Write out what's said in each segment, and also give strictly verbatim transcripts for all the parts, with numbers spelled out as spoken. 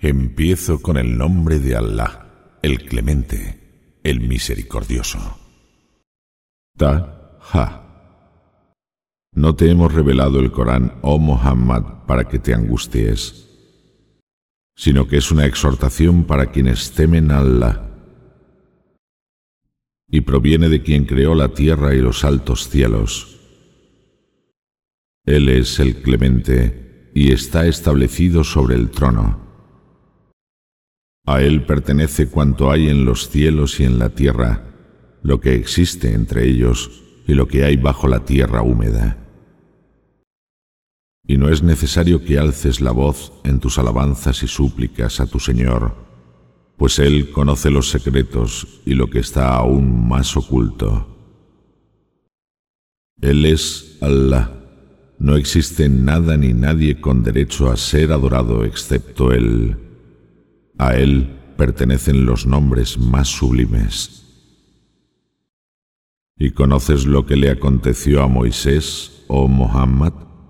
Empiezo con el nombre de Allah, el Clemente, el Misericordioso. Ta-ha. No te hemos revelado el Corán, oh Muhammad, para que te angusties, sino que es una exhortación para quienes temen a Allah, y proviene de quien creó la tierra y los altos cielos. Él es el Clemente y está establecido sobre el trono. A él pertenece cuanto hay en los cielos y en la tierra, lo que existe entre ellos y lo que hay bajo la tierra húmeda. Y no es necesario que alces la voz en tus alabanzas y súplicas a tu Señor, pues Él conoce los secretos y lo que está aún más oculto. Él es Allah. No existe nada ni nadie con derecho a ser adorado excepto Él. A Él pertenecen los nombres más sublimes. ¿Y conoces lo que le aconteció a Moisés, oh Muhammad?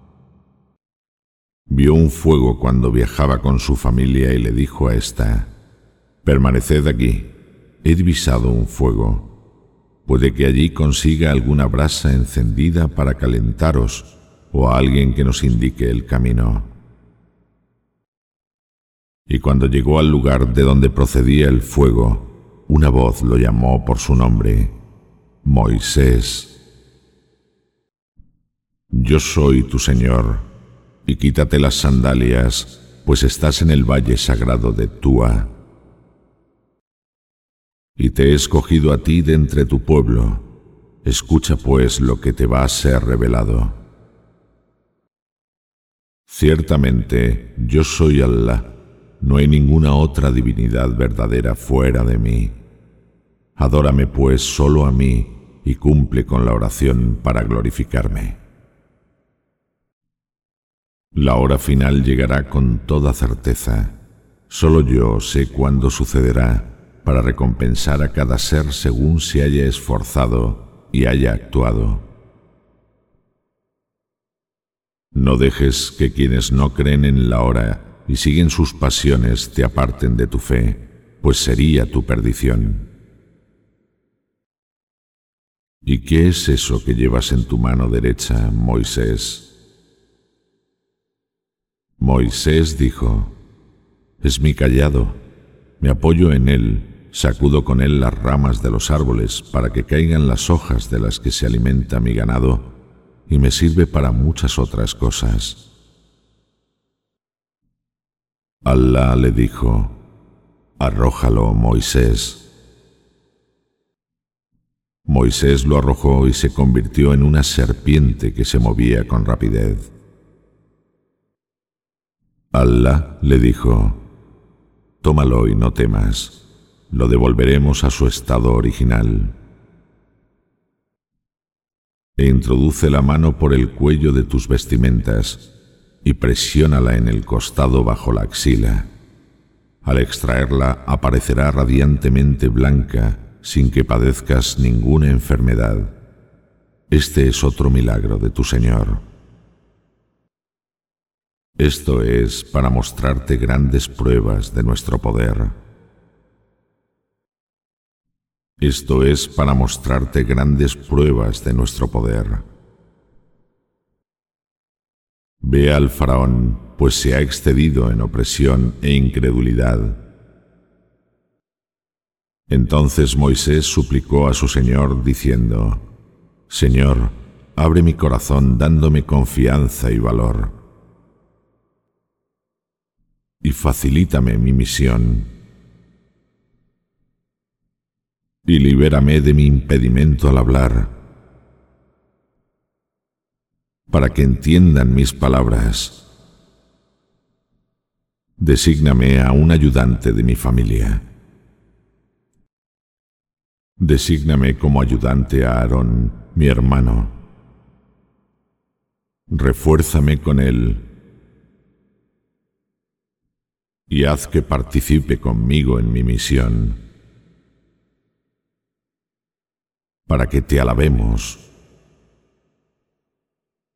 Vio un fuego cuando viajaba con su familia y le dijo a ésta: permaneced aquí, he divisado un fuego. Puede que allí consiga alguna brasa encendida para calentaros o a alguien que nos indique el camino. Y cuando llegó al lugar de donde procedía el fuego, una voz lo llamó por su nombre: Moisés. Yo soy tu Señor, y quítate las sandalias, pues estás en el valle sagrado de Túa. Y te he escogido a ti de entre tu pueblo. Escucha pues lo que te va a ser revelado. Ciertamente, yo soy Allah. No hay ninguna otra divinidad verdadera fuera de mí. Adórame pues solo a mí y cumple con la oración para glorificarme. La hora final llegará con toda certeza. Solo yo sé cuándo sucederá para recompensar a cada ser según se haya esforzado y haya actuado. No dejes que quienes no creen en la hora y siguen sus pasiones te aparten de tu fe, pues sería tu perdición. ¿Y qué es eso que llevas en tu mano derecha, Moisés? Moisés dijo: es mi cayado, me apoyo en él, sacudo con él las ramas de los árboles para que caigan las hojas de las que se alimenta mi ganado, y me sirve para muchas otras cosas. Allah le dijo: arrójalo, Moisés. Moisés lo arrojó y se convirtió en una serpiente que se movía con rapidez. Allah le dijo: tómalo y no temas, lo devolveremos a su estado original. E introduce la mano por el cuello de tus vestimentas y presiónala en el costado bajo la axila. Al extraerla aparecerá radiantemente blanca sin que padezcas ninguna enfermedad. Este es otro milagro de tu Señor. Esto es para mostrarte grandes pruebas de nuestro poder. Esto es para mostrarte grandes pruebas de nuestro poder. Ve al faraón, pues se ha excedido en opresión e incredulidad. Entonces Moisés suplicó a su Señor diciendo: Señor, abre mi corazón dándome confianza y valor, y facilítame mi misión, y libérame de mi impedimento al hablar, para que entiendan mis palabras. Desígname a un ayudante de mi familia. Desígname como ayudante a Aarón, mi hermano. Refuérzame con él y haz que participe conmigo en mi misión, para que te alabemos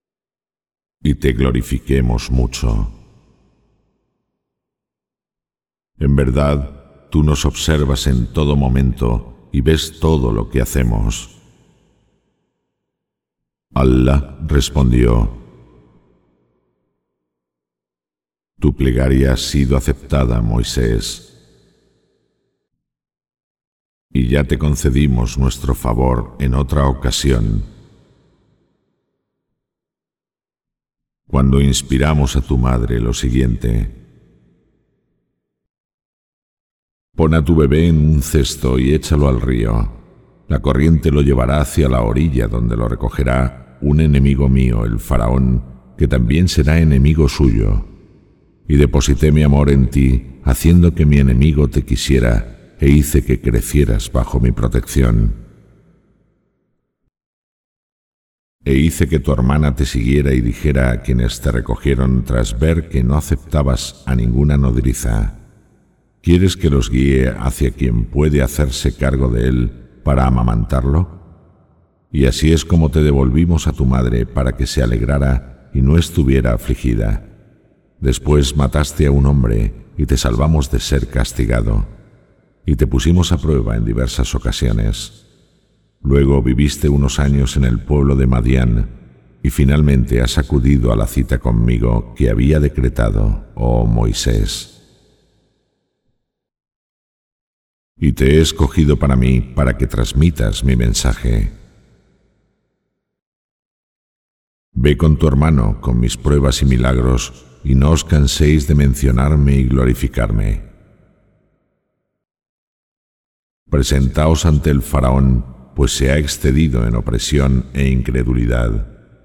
y te glorifiquemos mucho. En verdad, tú nos observas en todo momento y ves todo lo que hacemos. Allah respondió: Tu plegaria ha sido aceptada, Moisés, y ya te concedimos nuestro favor en otra ocasión, cuando inspiramos a tu madre lo siguiente: pon a tu bebé en un cesto y échalo al río. La corriente lo llevará hacia la orilla, donde lo recogerá un enemigo mío, el faraón, que también será enemigo suyo. Y deposité mi amor en ti, haciendo que mi enemigo te quisiera, e hice que crecieras bajo mi protección. E hice que tu hermana te siguiera y dijera a quienes te recogieron tras ver que no aceptabas a ninguna nodriza: ¿quieres que los guíe hacia quien puede hacerse cargo de él para amamantarlo? Y así es como te devolvimos a tu madre para que se alegrara y no estuviera afligida. Después mataste a un hombre y te salvamos de ser castigado, y te pusimos a prueba en diversas ocasiones. Luego viviste unos años en el pueblo de Madián, y finalmente has acudido a la cita conmigo que había decretado, oh Moisés. Y te he escogido para mí para que transmitas mi mensaje. Ve con tu hermano con mis pruebas y milagros, y no os canséis de mencionarme y glorificarme. Presentaos ante el faraón, pues se ha excedido en opresión e incredulidad.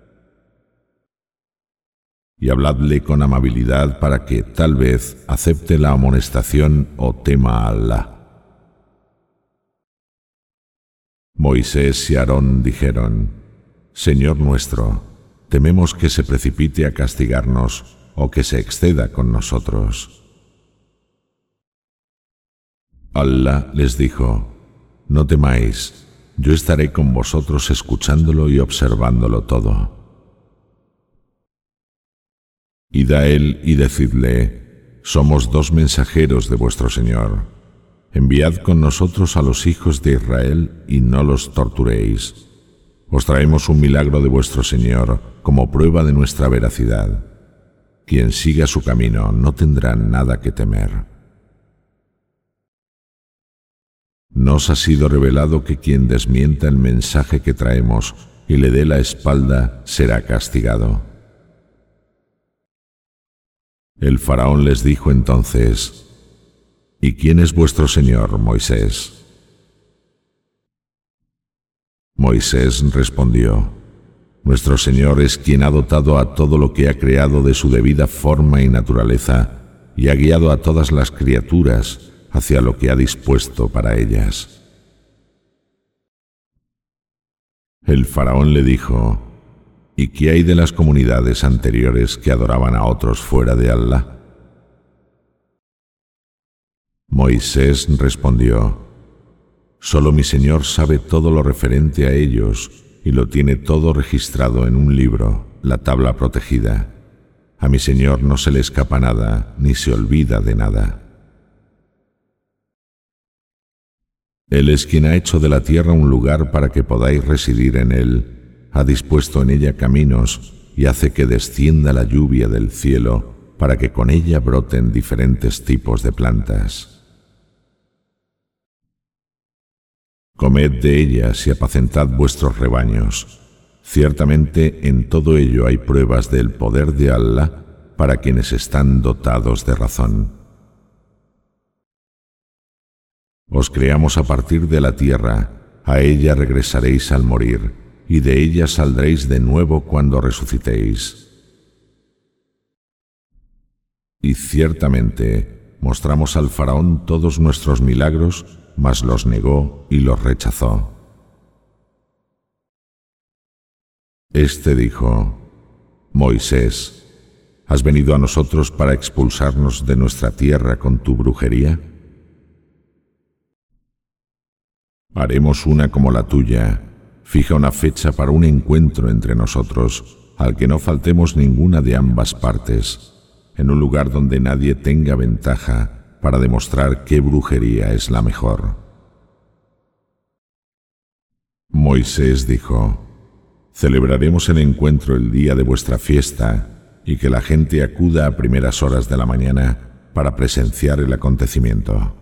Y habladle con amabilidad para que, tal vez, acepte la amonestación o tema a Allah. Moisés y Aarón dijeron: Señor nuestro, tememos que se precipite a castigarnos o que se exceda con nosotros. Allah les dijo: No temáis, yo estaré con vosotros escuchándolo y observándolo todo. Id a él y decidle: somos dos mensajeros de vuestro Señor. Enviad con nosotros a los hijos de Israel y no los torturéis. Os traemos un milagro de vuestro Señor como prueba de nuestra veracidad. Quien siga su camino no tendrá nada que temer. Nos ha sido revelado que quien desmienta el mensaje que traemos y le dé la espalda será castigado. El faraón les dijo entonces: ¿Y quién es vuestro Señor, Moisés? Moisés respondió: Nuestro Señor es quien ha dotado a todo lo que ha creado de su debida forma y naturaleza y ha guiado a todas las criaturas hacia lo que ha dispuesto para ellas. El faraón le dijo: ¿Y qué hay de las comunidades anteriores que adoraban a otros fuera de Allah? Moisés respondió: Solo mi Señor sabe todo lo referente a ellos y lo tiene todo registrado en un libro, la tabla protegida. A mi Señor no se le escapa nada, ni se olvida de nada. Él es quien ha hecho de la tierra un lugar para que podáis residir en él, ha dispuesto en ella caminos y hace que descienda la lluvia del cielo para que con ella broten diferentes tipos de plantas. Comed de ellas y apacentad vuestros rebaños. Ciertamente en todo ello hay pruebas del poder de Allah para quienes están dotados de razón. Os creamos a partir de la tierra, a ella regresaréis al morir, y de ella saldréis de nuevo cuando resucitéis. Y ciertamente mostramos al faraón todos nuestros milagros, mas los negó y los rechazó. Este dijo: Moisés, ¿has venido a nosotros para expulsarnos de nuestra tierra con tu brujería? Haremos una como la tuya. Fija una fecha para un encuentro entre nosotros, al que no faltemos ninguna de ambas partes, en un lugar donde nadie tenga ventaja para demostrar qué brujería es la mejor. Moisés dijo: «Celebraremos el encuentro el día de vuestra fiesta y que la gente acuda a primeras horas de la mañana para presenciar el acontecimiento».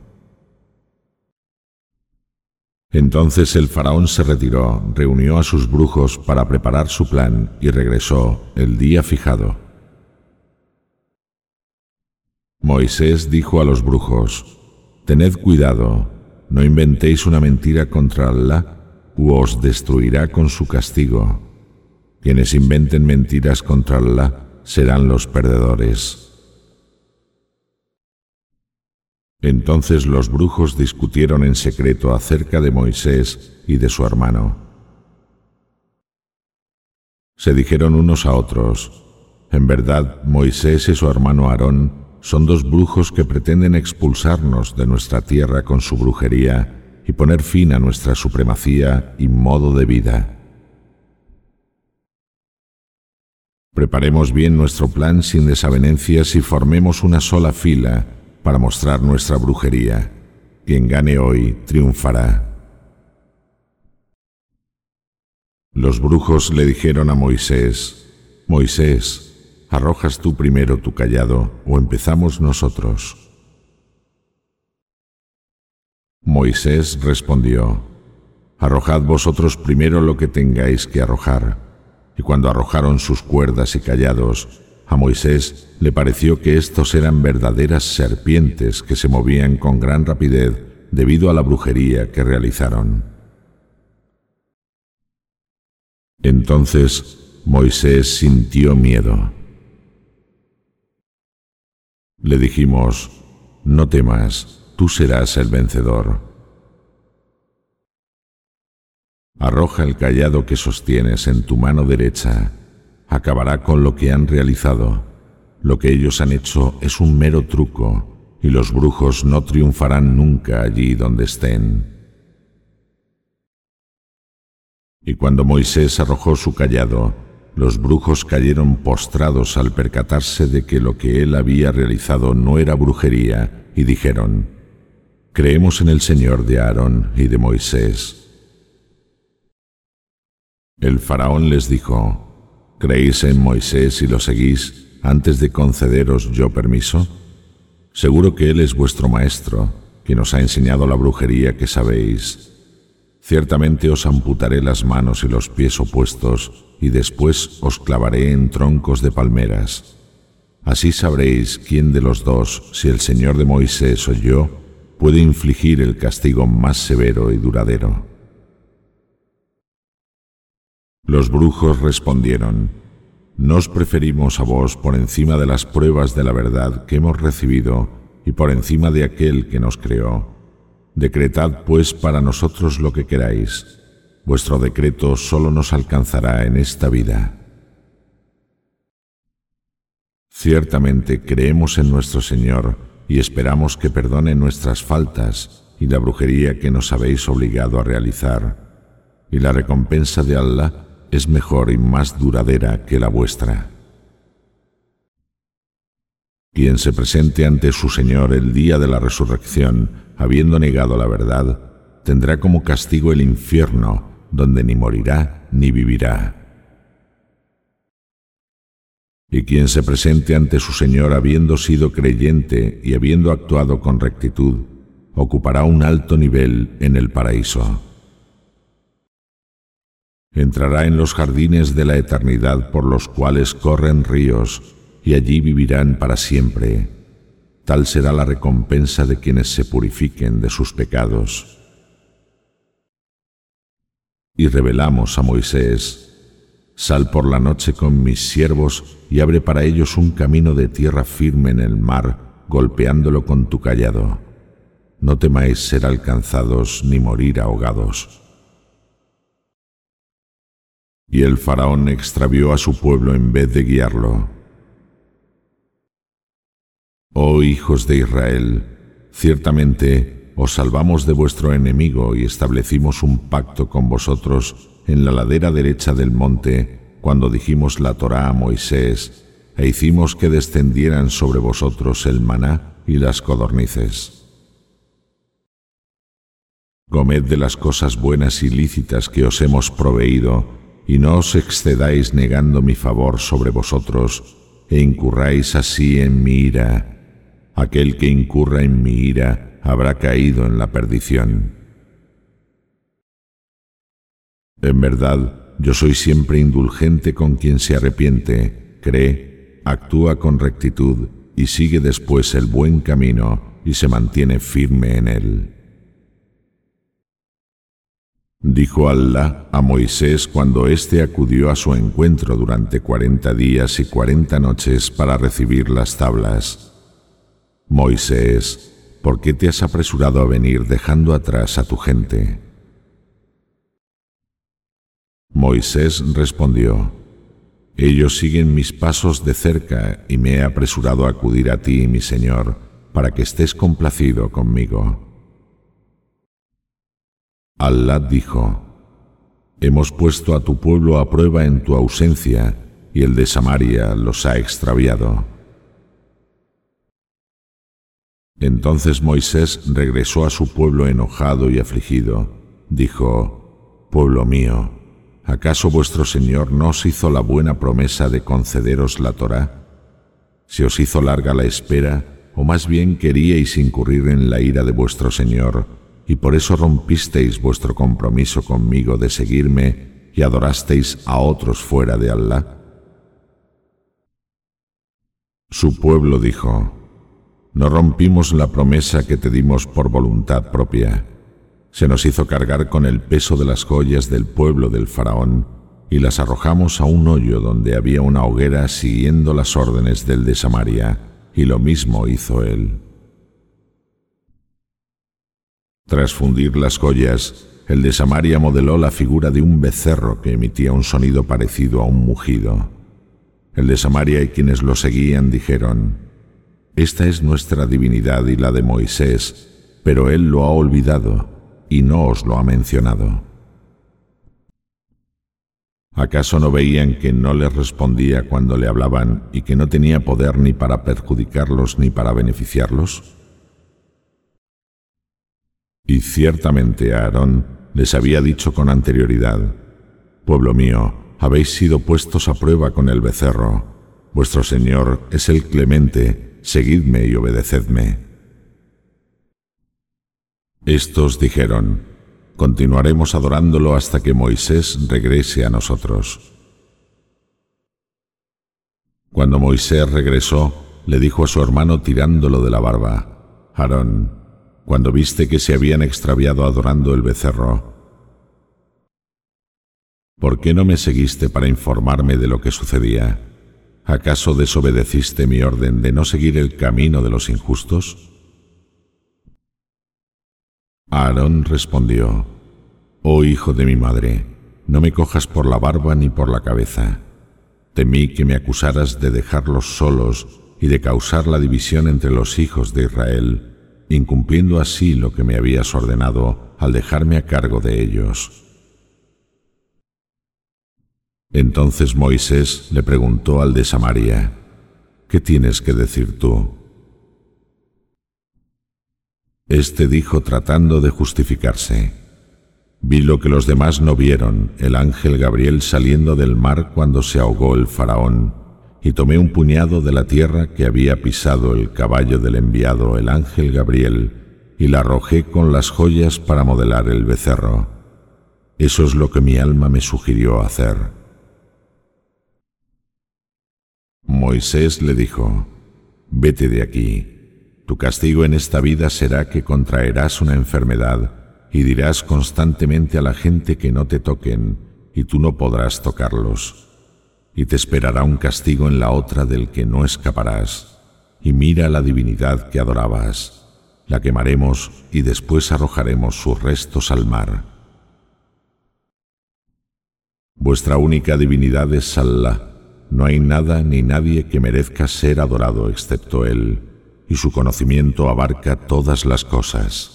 Entonces el faraón se retiró, reunió a sus brujos para preparar su plan y regresó el día fijado. Moisés dijo a los brujos: «Tened cuidado, no inventéis una mentira contra Alá, u os destruirá con su castigo. Quienes inventen mentiras contra Alá serán los perdedores». Entonces los brujos discutieron en secreto acerca de Moisés y de su hermano. Se dijeron unos a otros: «En verdad, Moisés y su hermano Aarón son dos brujos que pretenden expulsarnos de nuestra tierra con su brujería y poner fin a nuestra supremacía y modo de vida. Preparemos bien nuestro plan sin desavenencias y formemos una sola fila para mostrar nuestra brujería. Quien gane hoy triunfará». Los brujos le dijeron a Moisés: «Moisés, ¿arrojas tú primero tu cayado o empezamos nosotros?». Moisés respondió: «Arrojad vosotros primero lo que tengáis que arrojar». Y cuando arrojaron sus cuerdas y callados, a Moisés le pareció que estos eran verdaderas serpientes que se movían con gran rapidez debido a la brujería que realizaron. Entonces Moisés sintió miedo. Le dijimos: «No temas, tú serás el vencedor. Arroja el cayado que sostienes en tu mano derecha. Acabará con lo que han realizado. Lo que ellos han hecho es un mero truco, y los brujos no triunfarán nunca allí donde estén». Y cuando Moisés arrojó su cayado, los brujos cayeron postrados al percatarse de que lo que él había realizado no era brujería, y dijeron: «Creemos en el Señor de Aarón y de Moisés». El faraón les dijo: «¿Creéis en Moisés y lo seguís antes de concederos yo permiso? Seguro que él es vuestro maestro, quien os ha enseñado la brujería que sabéis. Ciertamente os amputaré las manos y los pies opuestos, y después os clavaré en troncos de palmeras. Así sabréis quién de los dos, si el Señor de Moisés o yo, puede infligir el castigo más severo y duradero». Los brujos respondieron: «Nos preferimos a vos por encima de las pruebas de la verdad que hemos recibido y por encima de aquel que nos creó. Decretad pues para nosotros lo que queráis. Vuestro decreto solo nos alcanzará en esta vida». Ciertamente creemos en nuestro Señor y esperamos que perdone nuestras faltas y la brujería que nos habéis obligado a realizar, y la recompensa de Allah es mejor y más duradera que la vuestra. Quien se presente ante su Señor el día de la resurrección, habiendo negado la verdad, tendrá como castigo el infierno, donde ni morirá ni vivirá. Y quien se presente ante su Señor habiendo sido creyente y habiendo actuado con rectitud, ocupará un alto nivel en el paraíso. Entrará en los jardines de la eternidad por los cuales corren ríos, y allí vivirán para siempre. Tal será la recompensa de quienes se purifiquen de sus pecados. Y revelamos a Moisés: «Sal por la noche con mis siervos y abre para ellos un camino de tierra firme en el mar, golpeándolo con tu cayado. No temáis ser alcanzados ni morir ahogados». Y el faraón extravió a su pueblo en vez de guiarlo. «Oh hijos de Israel, ciertamente os salvamos de vuestro enemigo y establecimos un pacto con vosotros en la ladera derecha del monte cuando dijimos la Torá a Moisés e hicimos que descendieran sobre vosotros el maná y y las codornices. Comed de las cosas buenas y lícitas que os hemos proveído, y no os excedáis negando mi favor sobre vosotros, e incurráis así en mi ira. Aquel que incurra en mi ira habrá caído en la perdición. En verdad, yo soy siempre indulgente con quien se arrepiente, cree, actúa con rectitud y sigue después el buen camino y se mantiene firme en él. Dijo Alá a Moisés cuando éste acudió a su encuentro durante cuarenta días y cuarenta noches para recibir las tablas: Moisés, ¿por qué te has apresurado a venir dejando atrás a tu gente? Moisés respondió: ellos siguen mis pasos de cerca y me he apresurado a acudir a ti, mi Señor, para que estés complacido conmigo. Alá dijo: hemos puesto a tu pueblo a prueba en tu ausencia, y el de Samaria los ha extraviado. Entonces Moisés regresó a su pueblo enojado y afligido. Dijo: pueblo mío, ¿acaso vuestro Señor no os hizo la buena promesa de concederos la Torá? ¿Se os hizo larga la espera, o más bien queríais incurrir en la ira de vuestro Señor, y por eso rompisteis vuestro compromiso conmigo de seguirme y adorasteis a otros fuera de Alá? Su pueblo dijo: no rompimos la promesa que te dimos por voluntad propia. Se nos hizo cargar con el peso de las joyas del pueblo del faraón y las arrojamos a un hoyo donde había una hoguera siguiendo las órdenes del de Samaria, y lo mismo hizo él. Tras fundir las joyas, el de Samaria modeló la figura de un becerro que emitía un sonido parecido a un mugido. El de Samaria y quienes lo seguían dijeron: esta es nuestra divinidad y la de Moisés, pero él lo ha olvidado y no os lo ha mencionado. ¿Acaso no veían que no les respondía cuando le hablaban y que no tenía poder ni para perjudicarlos ni para beneficiarlos? Y ciertamente Aarón les había dicho con anterioridad: pueblo mío, habéis sido puestos a prueba con el becerro. Vuestro Señor es el clemente, seguidme y obedecedme. Estos dijeron: continuaremos adorándolo hasta que Moisés regrese a nosotros. Cuando Moisés regresó, le dijo a su hermano tirándolo de la barba: Aarón, cuando viste que se habían extraviado adorando el becerro, ¿por qué no me seguiste para informarme de lo que sucedía? ¿Acaso desobedeciste mi orden de no seguir el camino de los injustos? Aarón respondió: oh hijo de mi madre, no me cojas por la barba ni por la cabeza. Temí que me acusaras de dejarlos solos y de causar la división entre los hijos de Israel, incumpliendo así lo que me habías ordenado al dejarme a cargo de ellos. Entonces Moisés le preguntó al de Samaria: ¿qué tienes que decir tú? Este dijo tratando de justificarse: vi lo que los demás no vieron, el ángel Gabriel saliendo del mar cuando se ahogó el faraón, y tomé un puñado de la tierra que había pisado el caballo del enviado, el ángel Gabriel, y la arrojé con las joyas para modelar el becerro. Eso es lo que mi alma me sugirió hacer. Moisés le dijo: vete de aquí. Tu castigo en esta vida será que contraerás una enfermedad y dirás constantemente a la gente que no te toquen, y tú no podrás tocarlos. Y te esperará un castigo en la otra del que no escaparás. Y mira la divinidad que adorabas. La quemaremos y después arrojaremos sus restos al mar. Vuestra única divinidad es Alá. No hay nada ni nadie que merezca ser adorado excepto Él, y su conocimiento abarca todas las cosas.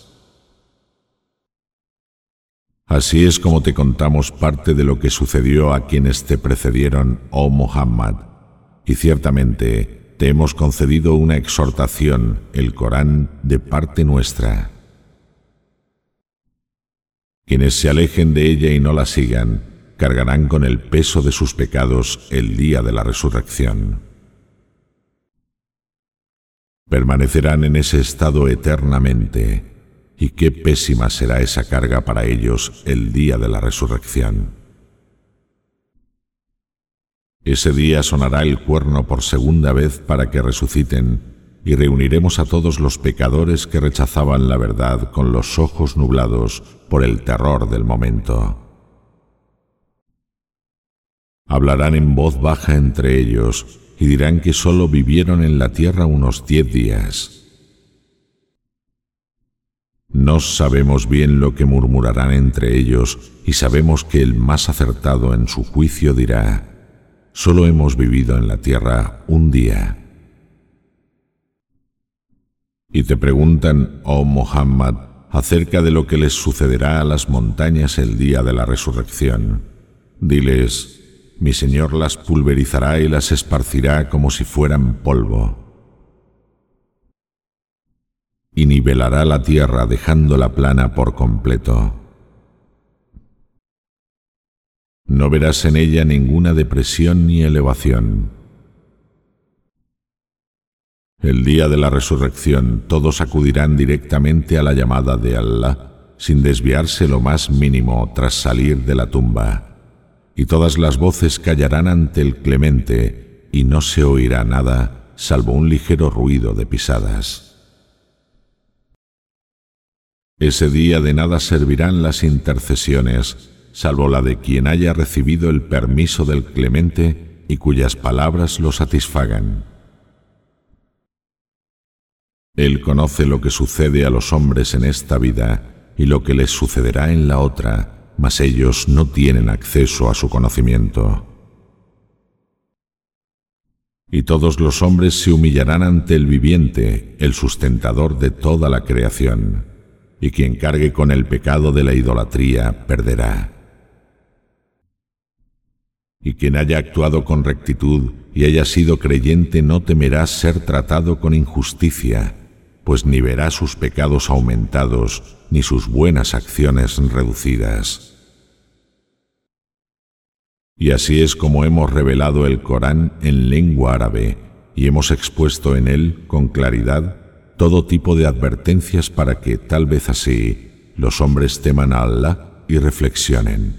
Así es como te contamos parte de lo que sucedió a quienes te precedieron, oh Muhammad, y ciertamente te hemos concedido una exhortación, el Corán, de parte nuestra. Quienes se alejen de ella y no la sigan, cargarán con el peso de sus pecados el día de la resurrección. Permanecerán en ese estado eternamente, y qué pésima será esa carga para ellos el día de la resurrección. Ese día sonará el cuerno por segunda vez para que resuciten, y reuniremos a todos los pecadores que rechazaban la verdad con los ojos nublados por el terror del momento. Hablarán en voz baja entre ellos y dirán que solo vivieron en la tierra unos diez días. No sabemos bien lo que murmurarán entre ellos y sabemos que el más acertado en su juicio dirá: solo hemos vivido en la tierra un día. Y te preguntan, oh Muhammad, acerca de lo que les sucederá a las montañas el día de la resurrección. Diles: mi Señor las pulverizará y las esparcirá como si fueran polvo. Y nivelará la tierra dejándola plana por completo. No verás en ella ninguna depresión ni elevación. El día de la resurrección todos acudirán directamente a la llamada de Allah, sin desviarse lo más mínimo tras salir de la tumba, y todas las voces callarán ante el Clemente, y no se oirá nada salvo un ligero ruido de pisadas. Ese día de nada servirán las intercesiones, salvo la de quien haya recibido el permiso del Clemente y cuyas palabras lo satisfagan. Él conoce lo que sucede a los hombres en esta vida y lo que les sucederá en la otra, mas ellos no tienen acceso a su conocimiento. Y todos los hombres se humillarán ante el viviente, el sustentador de toda la creación, y quien cargue con el pecado de la idolatría perderá. Y quien haya actuado con rectitud y haya sido creyente no temerá ser tratado con injusticia, pues ni verá sus pecados aumentados ni sus buenas acciones reducidas. Y así es como hemos revelado el Corán en lengua árabe y hemos expuesto en él con claridad todo tipo de advertencias para que, tal vez así, los hombres teman a Allah y reflexionen.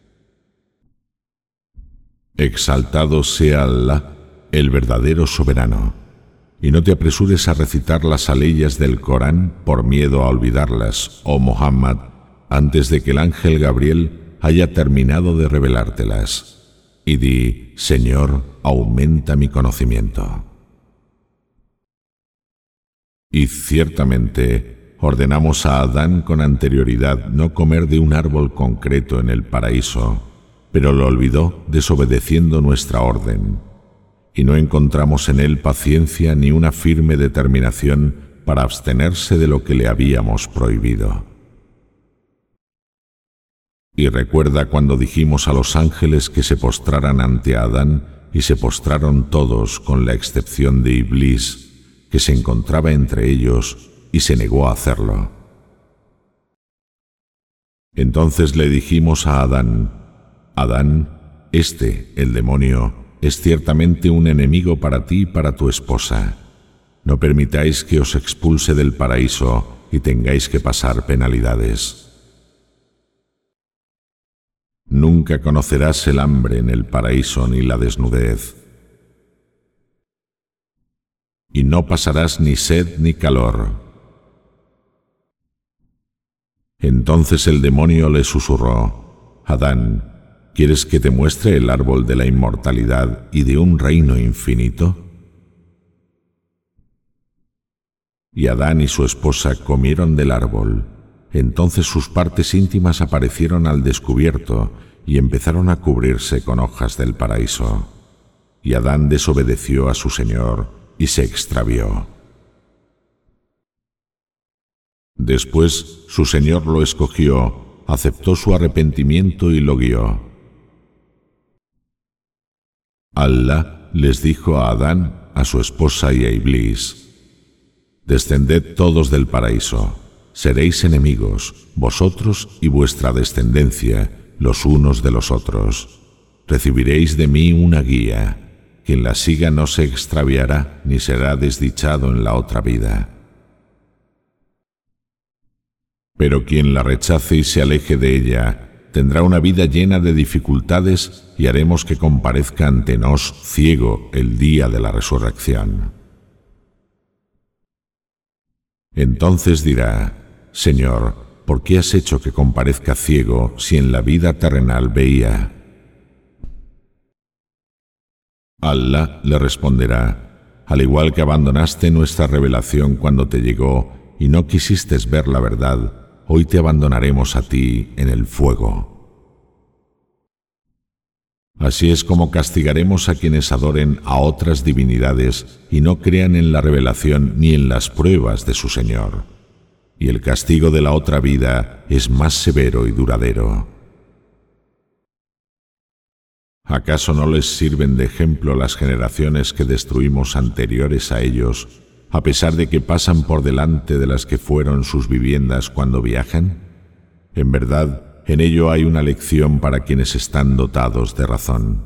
Exaltado sea Allah, el verdadero soberano, y no te apresures a recitar las aleyas del Corán por miedo a olvidarlas, oh Muhammad, antes de que el ángel Gabriel haya terminado de revelártelas. Y di: Señor, aumenta mi conocimiento. Y ciertamente ordenamos a Adán con anterioridad no comer de un árbol concreto en el paraíso, pero lo olvidó desobedeciendo nuestra orden, y no encontramos en él paciencia ni una firme determinación para abstenerse de lo que le habíamos prohibido. Y recuerda cuando dijimos a los ángeles que se postraran ante Adán, y se postraron todos con la excepción de Iblis, que se encontraba entre ellos, y se negó a hacerlo. Entonces le dijimos a Adán: Adán, este, el demonio, es ciertamente un enemigo para ti y para tu esposa. No permitáis que os expulse del paraíso y tengáis que pasar penalidades. Nunca conocerás el hambre en el paraíso ni la desnudez. Y no pasarás ni sed ni calor. Entonces el demonio le susurró: Adán, ¿quieres que te muestre el árbol de la inmortalidad y de un reino infinito? Y Adán y su esposa comieron del árbol. Entonces sus partes íntimas aparecieron al descubierto y empezaron a cubrirse con hojas del paraíso. Y Adán desobedeció a su Señor y se extravió. Después su Señor lo escogió, aceptó su arrepentimiento y lo guió. Allah les dijo a Adán, a su esposa y a Iblis: «Descended todos del paraíso, seréis enemigos, vosotros y vuestra descendencia, los unos de los otros. Recibiréis de mí una guía. Quien la siga no se extraviará ni será desdichado en la otra vida. Pero quien la rechace y se aleje de ella, tendrá una vida llena de dificultades y haremos que comparezca ante nos ciego el día de la resurrección. Entonces dirá: Señor, ¿por qué has hecho que comparezca ciego si en la vida terrenal veía? Allah le responderá: al igual que abandonaste nuestra revelación cuando te llegó y no quisiste ver la verdad, hoy te abandonaremos a ti en el fuego. Así es como castigaremos a quienes adoren a otras divinidades y no crean en la revelación ni en las pruebas de su Señor. Y el castigo de la otra vida es más severo y duradero. ¿Acaso no les sirven de ejemplo las generaciones que destruimos anteriores a ellos, a pesar de que pasan por delante de las que fueron sus viviendas cuando viajan? En verdad, en ello hay una lección para quienes están dotados de razón.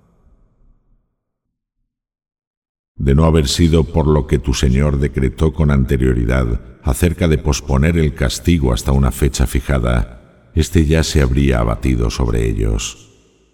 De no haber sido por lo que tu Señor decretó con anterioridad acerca de posponer el castigo hasta una fecha fijada, éste ya se habría abatido sobre ellos.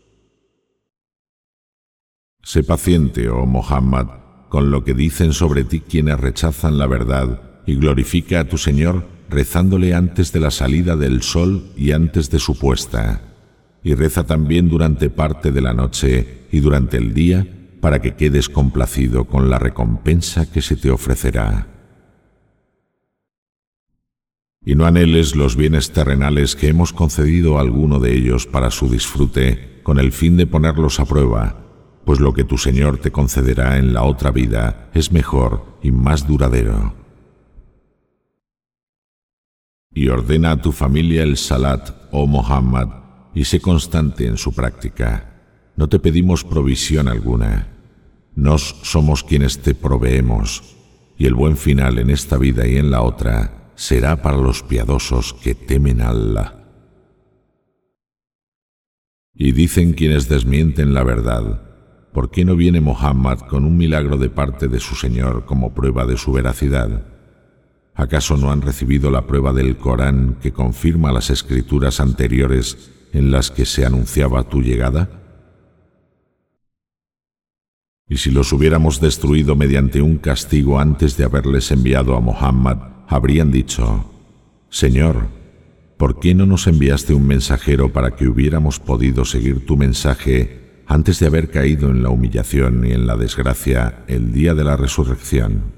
Sé paciente, oh Muhammad, con lo que dicen sobre ti quienes rechazan la verdad, y glorifica a tu Señor rezándole antes de la salida del sol y antes de su puesta, y reza también durante parte de la noche y durante el día para que quedes complacido con la recompensa que se te ofrecerá. Y no anheles los bienes terrenales que hemos concedido a alguno de ellos para su disfrute, con el fin de ponerlos a prueba, pues lo que tu Señor te concederá en la otra vida es mejor y más duradero. Y ordena a tu familia el salat, oh Muhammad, y sé constante en su práctica. No te pedimos provisión alguna. Nos somos quienes te proveemos, y el buen final en esta vida y en la otra será para los piadosos que temen a Allah. Y dicen quienes desmienten la verdad: ¿por qué no viene Muhammad con un milagro de parte de su Señor como prueba de su veracidad? ¿Acaso no han recibido la prueba del Corán que confirma las escrituras anteriores en las que se anunciaba tu llegada? Y si los hubiéramos destruido mediante un castigo antes de haberles enviado a Muhammad, habrían dicho: Señor, ¿por qué no nos enviaste un mensajero para que hubiéramos podido seguir tu mensaje antes de haber caído en la humillación y en la desgracia el día de la resurrección?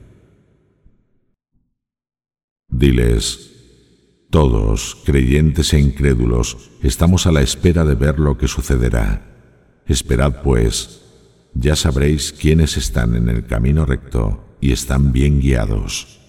Diles: todos, creyentes e incrédulos, estamos a la espera de ver lo que sucederá. Esperad, pues, ya sabréis quiénes están en el camino recto y están bien guiados.